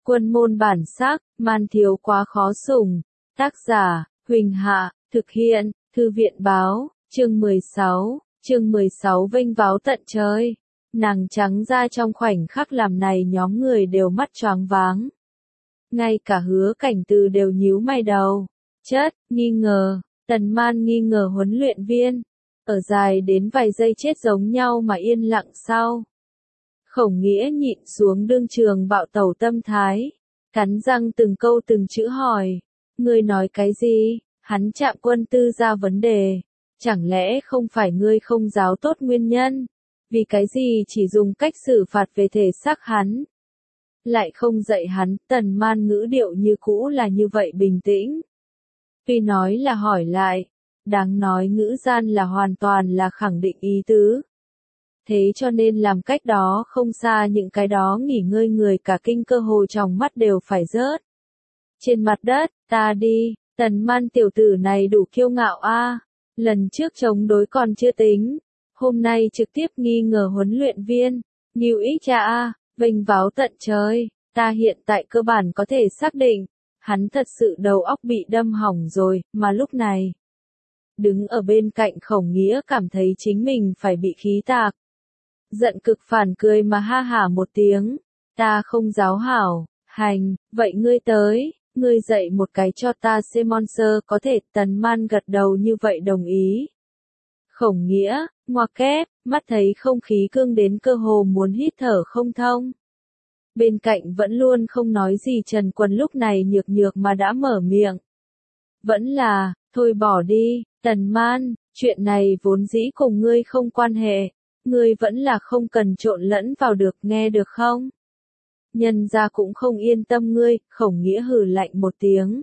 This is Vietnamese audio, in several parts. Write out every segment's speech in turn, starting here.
Quân môn bản sắc, man thiếu quá khó sủng. Tác giả, Huỳnh Hạ, thực hiện, Thư viện báo, chương 16 vênh váo tận trời. Nàng trắng ra trong khoảnh khắc làm này nhóm người đều mắt choáng váng. Ngay cả Hứa Cảnh Từ đều nhíu mày đầu. Nghi ngờ, Tần Man nghi ngờ huấn luyện viên. Ở dài đến vài giây chết giống nhau mà yên lặng sau. Khổng Nghĩa nhịn xuống đương trường bạo tẩu tâm thái. Cắn răng từng câu từng chữ hỏi. Ngươi nói cái gì? Hắn Trạm Quân Tư ra vấn đề. Chẳng lẽ không phải ngươi không giáo tốt nguyên nhân? Vì cái gì chỉ dùng cách xử phạt về thể xác hắn? Lại không dạy hắn, Tần Man ngữ điệu như cũ là như vậy bình tĩnh. Tuy nói là hỏi lại, đáng nói ngữ gian là hoàn toàn là khẳng định ý tứ. Thế cho nên làm cách đó không xa những cái đó nghỉ ngơi người cả kinh cơ hồ trong mắt đều phải rớt. Trên mặt đất, ta đi, Tần Man tiểu tử này đủ kiêu ngạo a. Lần trước chống đối còn chưa tính, hôm nay trực tiếp nghi ngờ huấn luyện viên, Ngưu Ý cha a, vênh váo tận trời, ta hiện tại cơ bản có thể xác định, hắn thật sự đầu óc bị đâm hỏng rồi, mà lúc này, đứng ở bên cạnh Khổng Nghĩa cảm thấy chính mình phải bị khí tạc. Giận cực phản cười mà ha hả một tiếng, ta không giáo hảo, hành, vậy ngươi tới, ngươi dạy một cái cho ta xem monster có thể. Tần Man gật đầu như vậy đồng ý. Khổng Nghĩa, ngoặc kép, mắt thấy không khí cương đến cơ hồ muốn hít thở không thông. Bên cạnh vẫn luôn không nói gì Trần Quân lúc này nhược nhược mà đã mở miệng. Vẫn là, thôi bỏ đi, Tần Man, chuyện này vốn dĩ cùng ngươi không quan hệ, ngươi vẫn là không cần trộn lẫn vào được, nghe được không? Nhân gia cũng không yên tâm ngươi, Khổng Nghĩa hừ lạnh một tiếng.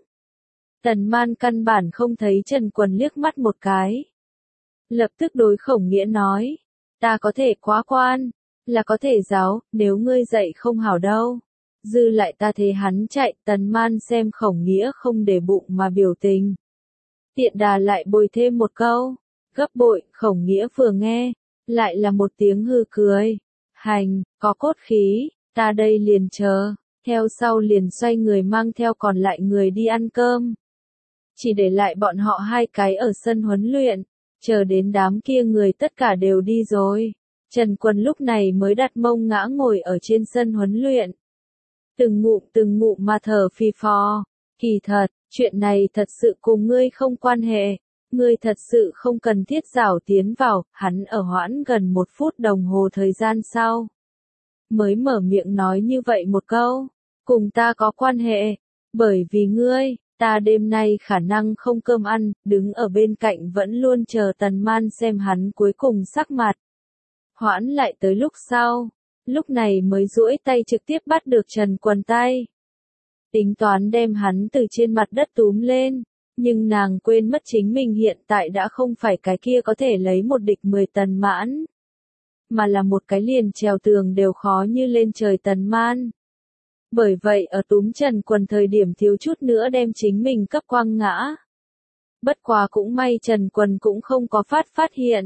Tần Man căn bản không thấy Trần Quân liếc mắt một cái. Lập tức đối Khổng Nghĩa nói, ta có thể quá quan, là có thể giáo, nếu ngươi dạy không hảo đâu. Dư lại ta thế hắn chạy. Tần Man xem Khổng Nghĩa không để bụng mà biểu tình. Tiện đà lại bồi thêm một câu, gấp bội. Khổng Nghĩa vừa nghe, lại là một tiếng hừ cười. Hành, có cốt khí, ta đây liền chờ. Theo sau liền xoay người mang theo còn lại người đi ăn cơm. Chỉ để lại bọn họ hai cái ở sân huấn luyện. Chờ đến đám kia người tất cả đều đi rồi. Trần Quân lúc này mới đặt mông ngã ngồi ở trên sân huấn luyện. Từng ngụm mà thở phì phò. Kỳ thật, chuyện này thật sự cùng ngươi không quan hệ. Ngươi thật sự không cần thiết rảo tiến vào. Hắn ở hoãn gần 1 phút đồng hồ thời gian sau. Mới mở miệng nói như vậy một câu. Cùng ta có quan hệ. Bởi vì ngươi, ta đêm nay khả năng không cơm ăn. Đứng ở bên cạnh vẫn luôn chờ Tần Man xem hắn cuối cùng sắc mặt. Hoãn lại tới lúc sau. Lúc này mới duỗi tay trực tiếp bắt được Trần Quân tay. Tính toán đem hắn từ trên mặt đất túm lên. Nhưng nàng quên mất chính mình hiện tại đã không phải cái kia có thể lấy một địch 10 Tần Mãn. Mà là một cái liền trèo tường đều khó như lên trời Tần Man. Bởi vậy ở túm Trần Quân thời điểm thiếu chút nữa đem chính mình cấp quăng ngã. Bất quá cũng may Trần Quân cũng không có phát hiện.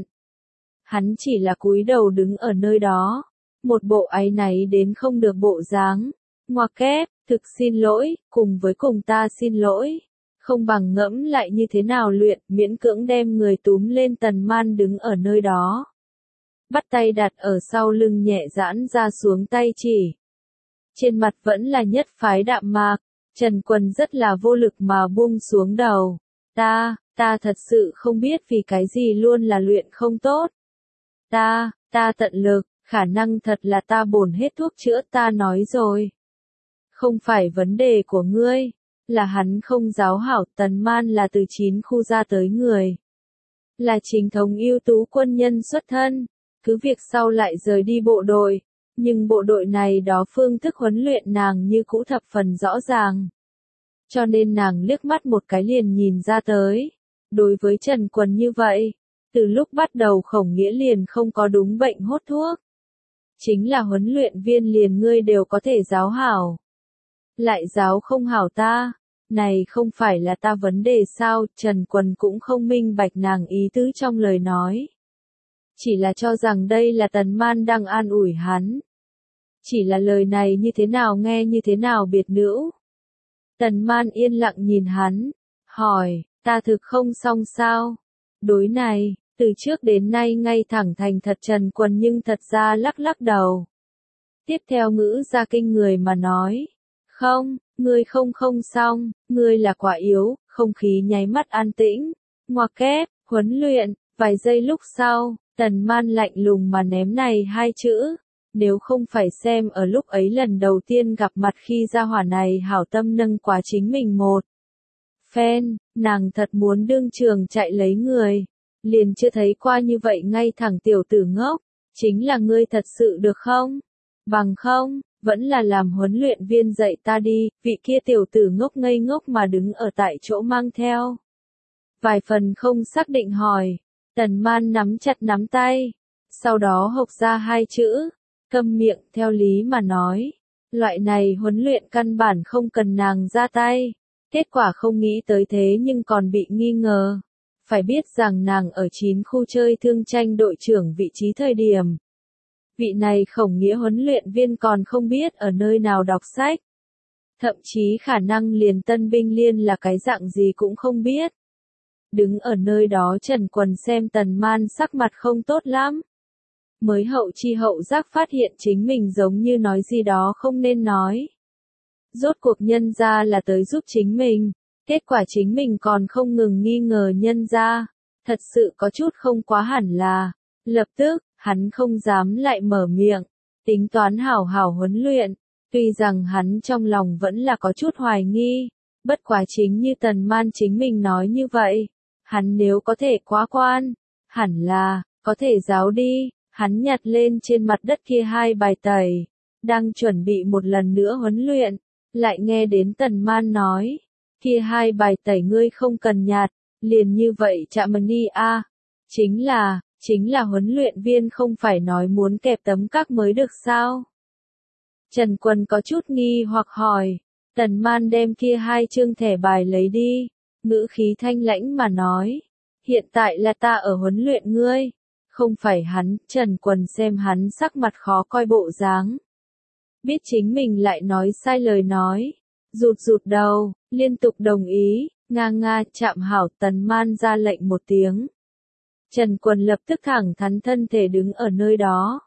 Hắn chỉ là cúi đầu đứng ở nơi đó. Một bộ áy náy đến không được bộ dáng. Ngoặc kép, thực xin lỗi, cùng ta xin lỗi. Không bằng ngẫm lại như thế nào luyện, miễn cưỡng đem người túm lên. Tần Man đứng ở nơi đó. Bắt tay đặt ở sau lưng nhẹ giãn ra xuống tay chỉ. Trên mặt vẫn là nhất phái đạm mạc. Trần Quân rất là vô lực mà buông xuống đầu. Ta thật sự không biết vì cái gì luôn là luyện không tốt. Ta tận lực, khả năng thật là ta bổn hết thuốc chữa. Ta nói rồi. Không phải vấn đề của ngươi, là hắn không giáo hảo. Tần Man là từ 9 khu ra tới người. Là chính thống ưu tú quân nhân xuất thân, cứ việc sau lại rời đi bộ đội. Nhưng bộ đội này đó phương thức huấn luyện nàng như cũ thập phần rõ ràng. Cho nên nàng liếc mắt một cái liền nhìn ra tới. Đối với Trần Quân như vậy, từ lúc bắt đầu Khổng Nghĩa liền không có đúng bệnh hốt thuốc. Chính là huấn luyện viên liền ngươi đều có thể giáo hảo. Lại giáo không hảo ta, này không phải là ta vấn đề sao? Trần Quân cũng không minh bạch nàng ý tứ trong lời nói. Chỉ là cho rằng đây là Tần Man đang an ủi hắn. Chỉ là lời này như thế nào nghe như thế nào biệt nữ. Tần Man yên lặng nhìn hắn, hỏi, ta thực không xong sao? Đối này, từ trước đến nay ngay thẳng thành thật Trần Quần nhưng thật ra lắc lắc đầu. Tiếp theo ngữ ra kinh người mà nói, không, ngươi không xong, ngươi là quả yếu, không khí nháy mắt an tĩnh, ngoặc kép, huấn luyện, vài giây lúc sau, Tần Man lạnh lùng mà ném này hai chữ. Nếu không phải xem ở lúc ấy lần đầu tiên gặp mặt khi gia hỏa này hảo tâm nâng quá chính mình một phen, nàng thật muốn đương trường chạy lấy người. Liền chưa thấy qua như vậy ngay thẳng tiểu tử ngốc, chính là ngươi thật sự được không? Bằng không, vẫn là làm huấn luyện viên dạy ta đi, vị kia tiểu tử ngốc ngây ngốc mà đứng ở tại chỗ mang theo. Vài phần không xác định hỏi, Tần Man nắm chặt nắm tay, sau đó hộc ra hai chữ. Câm miệng theo lý mà nói, loại này huấn luyện căn bản không cần nàng ra tay, kết quả không nghĩ tới thế nhưng còn bị nghi ngờ. Phải biết rằng nàng ở 9 khu chơi thương tranh đội trưởng vị trí thời điểm. Vị này Khổng Nghĩa huấn luyện viên còn không biết ở nơi nào đọc sách. Thậm chí khả năng liền tân binh liên là cái dạng gì cũng không biết. Đứng ở nơi đó Trần Quần xem Tần Man sắc mặt không tốt lắm. Mới hậu chi hậu giác phát hiện chính mình giống như nói gì đó không nên nói. Rốt cuộc nhân ra là tới giúp chính mình, kết quả chính mình còn không ngừng nghi ngờ nhân ra, thật sự có chút không quá hẳn là. Lập tức, hắn không dám lại mở miệng, tính toán hảo hảo huấn luyện, tuy rằng hắn trong lòng vẫn là có chút hoài nghi, bất quá chính như Tần Man chính mình nói như vậy, hắn nếu có thể quá quan, hẳn là, có thể giáo đi. Hắn nhặt lên trên mặt đất kia hai bài tẩy, đang chuẩn bị một lần nữa huấn luyện, lại nghe đến Tần Man nói, kia hai bài tẩy ngươi không cần nhặt, liền như vậy chạm đi a, chính là huấn luyện viên không phải nói muốn kẹp tấm các mới được sao? Trần Quần có chút nghi hoặc hỏi, Tần Man đem kia hai chương thẻ bài lấy đi, ngữ khí thanh lãnh mà nói, hiện tại là ta ở huấn luyện ngươi. Không phải hắn, Trần Quần xem hắn sắc mặt khó coi bộ dáng. Biết chính mình lại nói sai lời nói. Rụt đầu, liên tục đồng ý, nga chạm hảo. Tần Man ra lệnh một tiếng. Trần Quần lập tức thẳng thắn thân thể đứng ở nơi đó.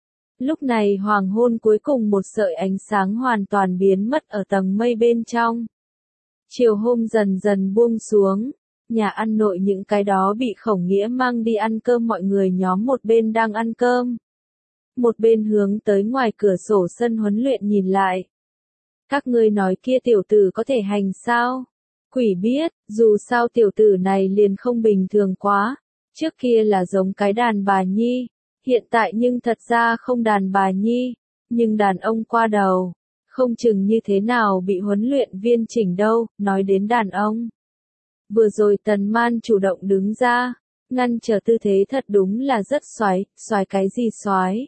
Lúc này hoàng hôn cuối cùng một sợi ánh sáng hoàn toàn biến mất ở tầng mây bên trong. Chiều hôm dần dần buông xuống. Nhà ăn nội những cái đó bị Khổng Nghĩa mang đi ăn cơm mọi người nhóm một bên đang ăn cơm. Một bên hướng tới ngoài cửa sổ sân huấn luyện nhìn lại. Các ngươi nói kia tiểu tử có thể hành sao? Quỷ biết, dù sao tiểu tử này liền không bình thường quá. Trước kia là giống cái đàn bà nhi, hiện tại nhưng thật ra không đàn bà nhi, nhưng đàn ông qua đầu. Không chừng như thế nào bị huấn luyện viên chỉnh đâu, nói đến đàn ông. Vừa rồi Tần Man chủ động đứng ra, ngăn trở tư thế thật đúng là rất xoái cái gì xoái.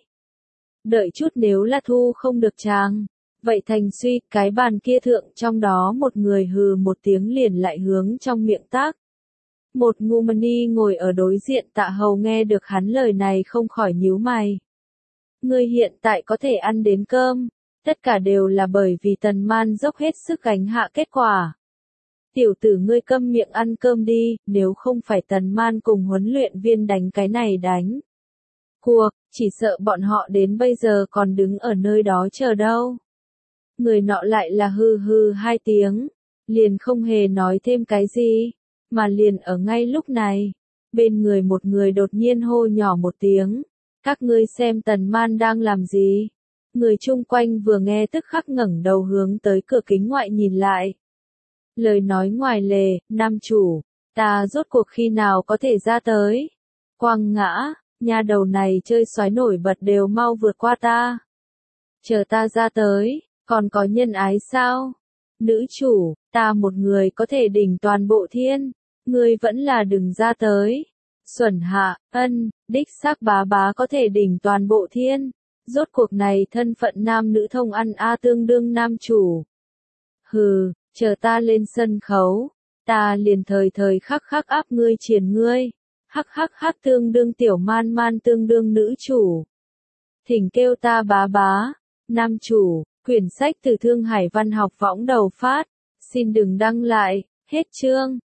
Đợi chút nếu là thu không được chàng, vậy thành suy cái bàn kia thượng trong đó một người hừ một tiếng liền lại hướng trong miệng tác. Một ngu mani ngồi ở đối diện Tạ Hầu nghe được hắn lời này không khỏi nhíu mày. Ngươi hiện tại có thể ăn đến cơm, tất cả đều là bởi vì Tần Man dốc hết sức gánh hạ kết quả. Tiểu tử ngươi câm miệng ăn cơm đi, nếu không phải Tần Man cùng huấn luyện viên đánh cái này đánh cuộc, chỉ sợ bọn họ đến bây giờ còn đứng ở nơi đó chờ đâu. Người nọ lại là hừ hừ hai tiếng, liền không hề nói thêm cái gì, mà liền ở ngay lúc này, bên người một người đột nhiên hô nhỏ một tiếng, các ngươi xem Tần Man đang làm gì? Người chung quanh vừa nghe tức khắc ngẩng đầu hướng tới cửa kính ngoại nhìn lại. Lời nói ngoài lề, nam chủ, ta rốt cuộc khi nào có thể ra tới? Quang Ngã, nhà đầu này chơi xoái nổi bật đều mau vượt qua ta. Chờ ta ra tới, còn có nhân ái sao? Nữ chủ, ta một người có thể đỉnh toàn bộ thiên, ngươi vẫn là đừng ra tới. Xuẩn Hạ, đích xác bá có thể đỉnh toàn bộ thiên. Rốt cuộc này thân phận nam nữ thông ăn tương đương nam chủ. Hừ, chờ ta lên sân khấu, ta liền thời khắc áp ngươi triển ngươi. Hắc tương đương tiểu man tương đương nữ chủ. Thỉnh kêu ta bá, Nam chủ, quyển sách từ Thương Hải Văn học Võng đầu phát. Xin đừng đăng lại. Hết chương.